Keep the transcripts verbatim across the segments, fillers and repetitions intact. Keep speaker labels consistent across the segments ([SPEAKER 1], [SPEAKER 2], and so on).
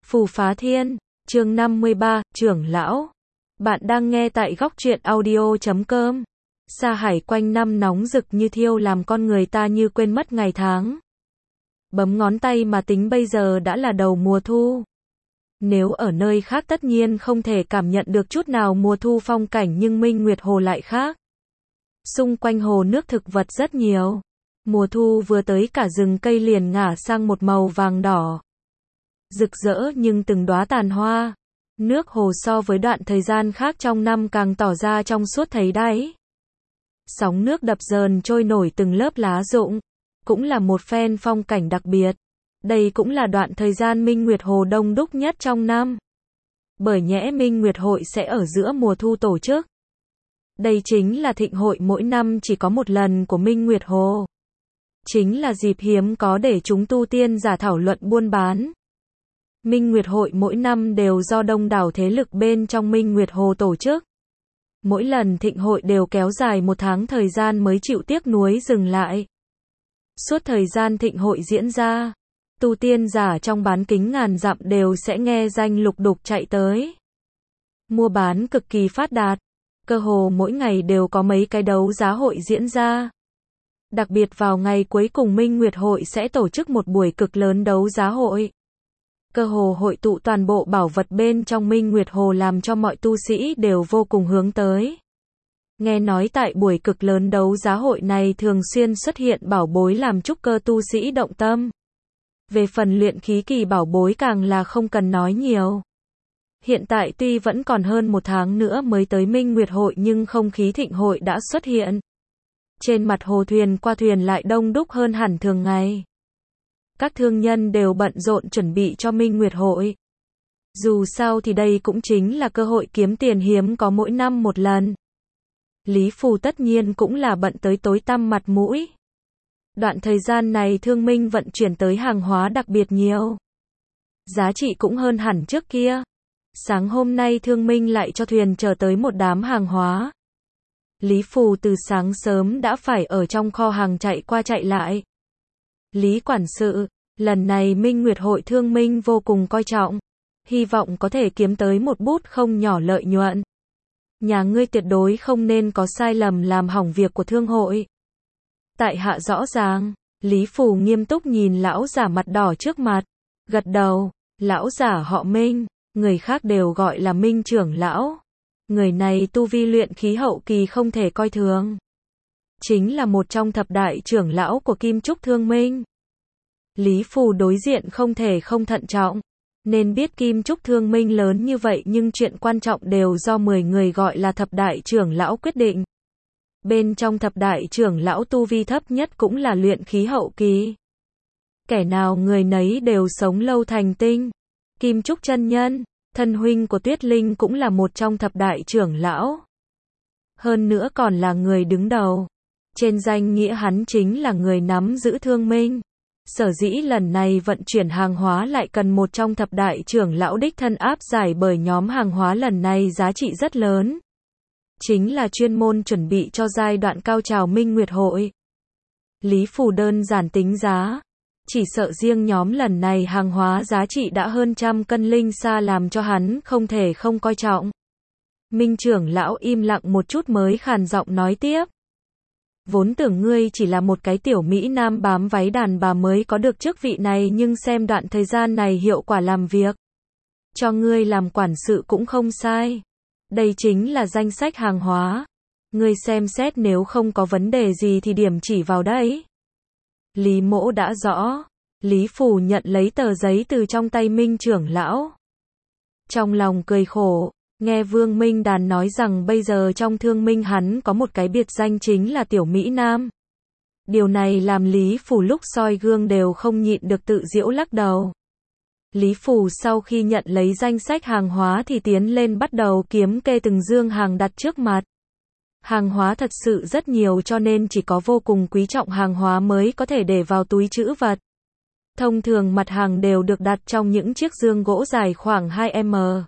[SPEAKER 1] Phù Phá Thiên, chương năm mươi ba, trưởng lão. Bạn đang nghe tại góc truyện audio chấm com. Sa hải quanh năm nóng rực như thiêu làm con người ta như quên mất ngày tháng. Bấm ngón tay mà tính bây giờ đã là đầu mùa thu. Nếu ở nơi khác tất nhiên không thể cảm nhận được chút nào mùa thu phong cảnh, nhưng Minh Nguyệt Hồ lại khác. Xung quanh hồ nước thực vật rất nhiều. Mùa thu vừa tới cả rừng cây liền ngả sang một màu vàng đỏ. Rực rỡ nhưng từng đóa tàn hoa. Nước hồ so với đoạn thời gian khác trong năm càng tỏ ra trong suốt thấy đáy. Sóng nước đập dờn trôi nổi từng lớp lá rụng. Cũng là một phen phong cảnh đặc biệt. Đây cũng là đoạn thời gian Minh Nguyệt Hồ đông đúc nhất trong năm. Bởi nhẽ Minh Nguyệt Hội sẽ ở giữa mùa thu tổ chức. Đây chính là thịnh hội mỗi năm chỉ có một lần của Minh Nguyệt Hồ. Chính là dịp hiếm có để chúng tu tiên giả thảo luận buôn bán. Minh Nguyệt Hội mỗi năm đều do đông đảo thế lực bên trong Minh Nguyệt Hồ tổ chức. Mỗi lần thịnh hội đều kéo dài một tháng thời gian mới chịu tiếc nuối dừng lại. Suốt thời gian thịnh hội diễn ra, tu tiên giả trong bán kính ngàn dặm đều sẽ nghe danh lục đục chạy tới. Mua bán cực kỳ phát đạt, cơ hồ mỗi ngày đều có mấy cái đấu giá hội diễn ra. Đặc biệt vào ngày cuối cùng Minh Nguyệt Hội sẽ tổ chức một buổi cực lớn đấu giá hội. Cơ hồ hội tụ toàn bộ bảo vật bên trong Minh Nguyệt Hồ làm cho mọi tu sĩ đều vô cùng hướng tới. Nghe nói tại buổi cực lớn đấu giá hội này thường xuyên xuất hiện bảo bối làm trúc cơ tu sĩ động tâm. Về phần luyện khí kỳ bảo bối càng là không cần nói nhiều. Hiện tại tuy vẫn còn hơn một tháng nữa mới tới Minh Nguyệt Hội nhưng không khí thịnh hội đã xuất hiện. Trên mặt hồ thuyền qua thuyền lại đông đúc hơn hẳn thường ngày. Các thương nhân đều bận rộn chuẩn bị cho Minh Nguyệt Hội. Dù sao thì đây cũng chính là cơ hội kiếm tiền hiếm có mỗi năm một lần. Lý Phù tất nhiên cũng là bận tới tối tăm mặt mũi. Đoạn thời gian này thương minh vận chuyển tới hàng hóa đặc biệt nhiều. Giá trị cũng hơn hẳn trước kia. Sáng hôm nay thương minh lại cho thuyền chở tới một đám hàng hóa. Lý Phù từ sáng sớm đã phải ở trong kho hàng chạy qua chạy lại. Lý quản sự, lần này Minh Nguyệt Hội thương minh vô cùng coi trọng. Hy vọng có thể kiếm tới một bút không nhỏ lợi nhuận. Nhà ngươi tuyệt đối không nên có sai lầm làm hỏng việc của thương hội. Tại hạ rõ ràng, Lý Phù nghiêm túc nhìn lão giả mặt đỏ trước mặt. Gật đầu, lão giả họ Minh, người khác đều gọi là Minh trưởng lão. Người này tu vi luyện khí hậu kỳ không thể coi thường. Chính là một trong thập đại trưởng lão của Kim Trúc Thương Minh. Lý Phù đối diện không thể không thận trọng. Nên biết Kim Trúc Thương Minh lớn như vậy nhưng chuyện quan trọng đều do mười người gọi là thập đại trưởng lão quyết định. Bên trong thập đại trưởng lão tu vi thấp nhất cũng là luyện khí hậu kỳ. Kẻ nào người nấy đều sống lâu thành tinh. Kim Trúc chân nhân, thân huynh của Tuyết Linh cũng là một trong thập đại trưởng lão. Hơn nữa còn là người đứng đầu. Trên danh nghĩa hắn chính là người nắm giữ Thương Minh. Sở dĩ lần này vận chuyển hàng hóa lại cần một trong thập đại trưởng lão đích thân áp giải bởi nhóm hàng hóa lần này giá trị rất lớn. Chính là chuyên môn chuẩn bị cho giai đoạn cao trào Minh Nguyệt Hội. Lý Phù đơn giản tính giá. Chỉ sợ riêng nhóm lần này hàng hóa giá trị đã hơn trăm cân linh sa làm cho hắn không thể không coi trọng. Minh trưởng lão im lặng một chút mới khàn giọng nói tiếp. Vốn tưởng ngươi chỉ là một cái tiểu Mỹ Nam bám váy đàn bà mới có được chức vị này nhưng xem đoạn thời gian này hiệu quả làm việc. Cho ngươi làm quản sự cũng không sai. Đây chính là danh sách hàng hóa. Ngươi xem xét nếu không có vấn đề gì thì điểm chỉ vào đấy. Lý Mỗ đã rõ. Lý Phù nhận lấy tờ giấy từ trong tay Minh trưởng lão. Trong lòng cười khổ. Nghe Vương Minh Đàn nói rằng bây giờ trong Thương Minh hắn có một cái biệt danh chính là Tiểu Mỹ Nam. Điều này làm Lý Phù lúc soi gương đều không nhịn được tự giễu lắc đầu. Lý Phù sau khi nhận lấy danh sách hàng hóa thì tiến lên bắt đầu kiếm kê từng dương hàng đặt trước mặt. Hàng hóa thật sự rất nhiều cho nên chỉ có vô cùng quý trọng hàng hóa mới có thể để vào túi trữ vật. Thông thường mặt hàng đều được đặt trong những chiếc dương gỗ dài khoảng hai mét.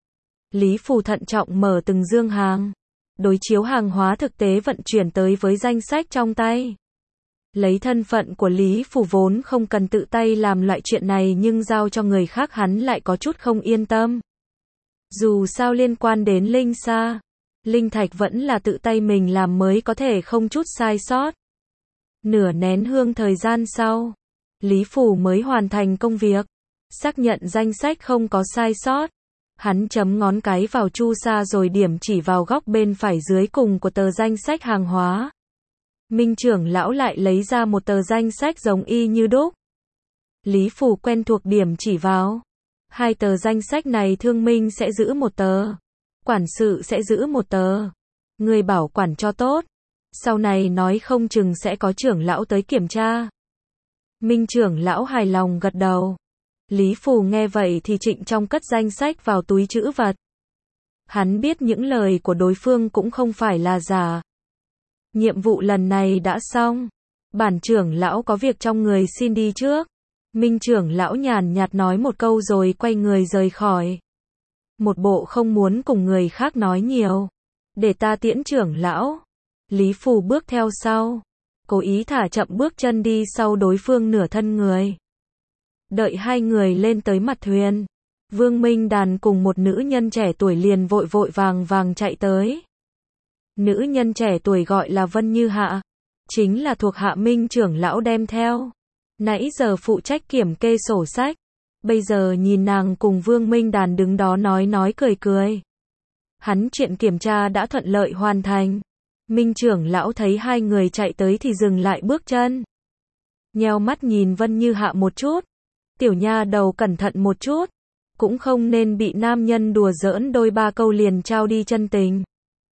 [SPEAKER 1] Lý Phù thận trọng mở từng dương hàng, đối chiếu hàng hóa thực tế vận chuyển tới với danh sách trong tay. Lấy thân phận của Lý Phủ vốn không cần tự tay làm loại chuyện này nhưng giao cho người khác hắn lại có chút không yên tâm. Dù sao liên quan đến linh sa, linh thạch vẫn là tự tay mình làm mới có thể không chút sai sót. Nửa nén hương thời gian sau, Lý Phủ mới hoàn thành công việc, xác nhận danh sách không có sai sót. Hắn chấm ngón cái vào chu sa rồi điểm chỉ vào góc bên phải dưới cùng của tờ danh sách hàng hóa. Minh trưởng lão lại lấy ra một tờ danh sách giống y như đúc. Lý Phủ quen thuộc điểm chỉ vào. Hai tờ danh sách này Thương Minh sẽ giữ một tờ, quản sự sẽ giữ một tờ. Người bảo quản cho tốt. Sau này nói không chừng sẽ có trưởng lão tới kiểm tra. Minh trưởng lão hài lòng gật đầu. Lý Phủ nghe vậy thì trịnh trọng cất danh sách vào túi trữ vật. Hắn biết những lời của đối phương cũng không phải là giả. Nhiệm vụ lần này đã xong. Bản trưởng lão có việc trong người xin đi trước. Minh trưởng lão nhàn nhạt nói một câu rồi quay người rời khỏi. Một bộ không muốn cùng người khác nói nhiều. Để ta tiễn trưởng lão. Lý Phủ bước theo sau. Cố ý thả chậm bước chân đi sau đối phương nửa thân người. Đợi hai người lên tới mặt thuyền. Vương Minh Đàn cùng một nữ nhân trẻ tuổi liền vội vội vàng vàng chạy tới. Nữ nhân trẻ tuổi gọi là Vân Như Hạ. Chính là thuộc hạ Minh trưởng lão đem theo. Nãy giờ phụ trách kiểm kê sổ sách. Bây giờ nhìn nàng cùng Vương Minh Đàn đứng đó nói nói cười cười. Hắn chuyện kiểm tra đã thuận lợi hoàn thành. Minh trưởng lão thấy hai người chạy tới thì dừng lại bước chân. Nheo mắt nhìn Vân Như Hạ một chút. Tiểu nha đầu cẩn thận một chút. Cũng không nên bị nam nhân đùa giỡn đôi ba câu liền trao đi chân tình.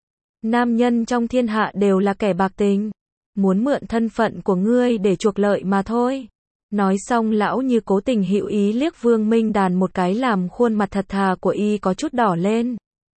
[SPEAKER 1] Nam nhân trong thiên hạ đều là kẻ bạc tình. Muốn mượn thân phận của ngươi để chuộc lợi mà thôi. Nói xong lão như cố tình hữu ý liếc Vương Minh Đàn một cái làm khuôn mặt thật thà của y có chút đỏ lên.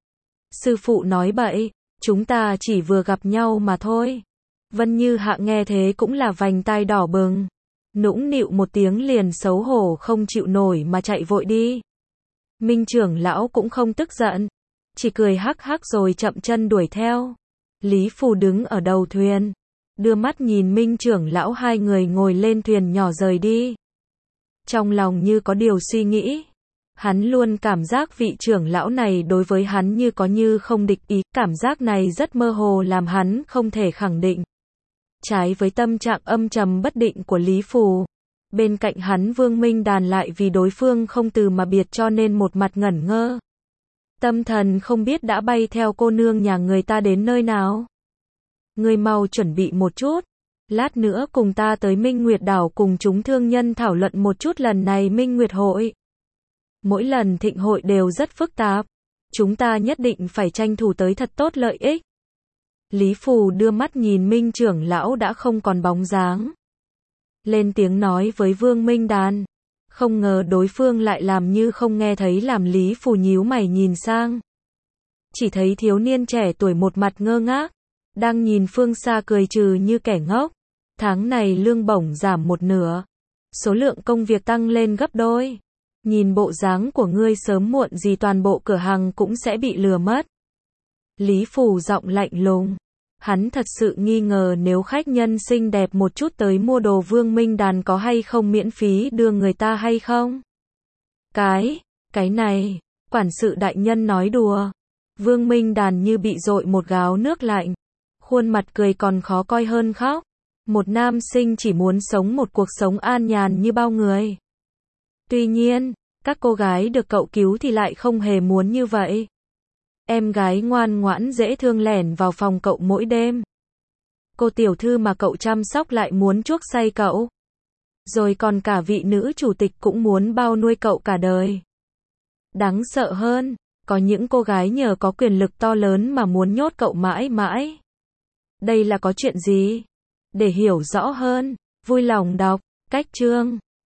[SPEAKER 1] Sư phụ nói bậy, chúng ta chỉ vừa gặp nhau mà thôi. Vân Như Hạ nghe thế cũng là vành tai đỏ bừng. Nũng nịu một tiếng liền xấu hổ không chịu nổi mà chạy vội đi. Minh trưởng lão cũng không tức giận. Chỉ cười hắc hắc rồi chậm chân đuổi theo. Lý Phủ đứng ở đầu thuyền. Đưa mắt nhìn Minh trưởng lão hai người ngồi lên thuyền nhỏ rời đi. Trong lòng như có điều suy nghĩ. Hắn luôn cảm giác vị trưởng lão này đối với hắn như có như không địch ý. Cảm giác này rất mơ hồ làm hắn không thể khẳng định. Trái với tâm trạng âm trầm bất định của Lý Phủ. Bên cạnh hắn Vương Minh Đàn lại vì đối phương không từ mà biệt cho nên một mặt ngẩn ngơ. Tâm thần không biết đã bay theo cô nương nhà người ta đến nơi nào. Ngươi mau chuẩn bị một chút. Lát nữa cùng ta tới Minh Nguyệt đảo cùng chúng thương nhân thảo luận một chút lần này Minh Nguyệt hội. Mỗi lần thịnh hội đều rất phức tạp. Chúng ta nhất định phải tranh thủ tới thật tốt lợi ích. Lý Phủ đưa mắt nhìn Minh trưởng lão đã không còn bóng dáng. Lên tiếng nói với Vương Minh Đàn. Không ngờ đối phương lại làm như không nghe thấy làm Lý Phủ nhíu mày nhìn sang. Chỉ thấy thiếu niên trẻ tuổi một mặt ngơ ngác. Đang nhìn phương xa cười trừ như kẻ ngốc. Tháng này lương bổng giảm một nửa. Số lượng công việc tăng lên gấp đôi. Nhìn bộ dáng của ngươi sớm muộn gì toàn bộ cửa hàng cũng sẽ bị lừa mất. Lý Phủ giọng lạnh lùng. Hắn thật sự nghi ngờ nếu khách nhân xinh đẹp một chút tới mua đồ Vương Minh Đàn có hay không miễn phí đưa người ta hay không. Cái, cái này, quản sự đại nhân nói đùa. Vương Minh Đàn như bị dội một gáo nước lạnh. Khuôn mặt cười còn khó coi hơn khóc. Một nam sinh chỉ muốn sống một cuộc sống an nhàn như bao người. Tuy nhiên, các cô gái được cậu cứu thì lại không hề muốn như vậy. Em gái ngoan ngoãn dễ thương lẻn vào phòng cậu mỗi đêm. Cô tiểu thư mà cậu chăm sóc lại muốn chuốc say cậu. Rồi còn cả vị nữ chủ tịch cũng muốn bao nuôi cậu cả đời. Đáng sợ hơn, có những cô gái nhờ có quyền lực to lớn mà muốn nhốt cậu mãi mãi. Đây là có chuyện gì? Để hiểu rõ hơn, vui lòng đọc cách chương.